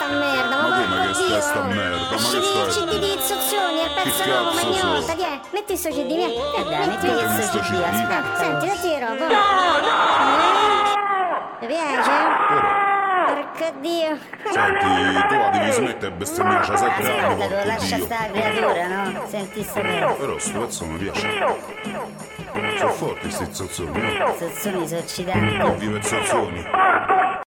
merda, ma come che porco sta Dio. merda? Ma che CD di Zozzoni, il pezzo Che nuovo, cazzo magnotta, so? che è? Metti sto CD, via. Dai, metti Dove questo sto CD, CD? aspetta. Senti, datti di roba. Ti piace? Però, Porco Dio. senti, tu la devi smettere bestemmiare, c'ha 7 anni, Aspetta, porco lascia Dio. sta creatura, no? Senti sta cosa. Però sto pezzo mi piace. Sono forti sti zozzoni, no? Zozzoni sono eccitanti. Vive zozzoni.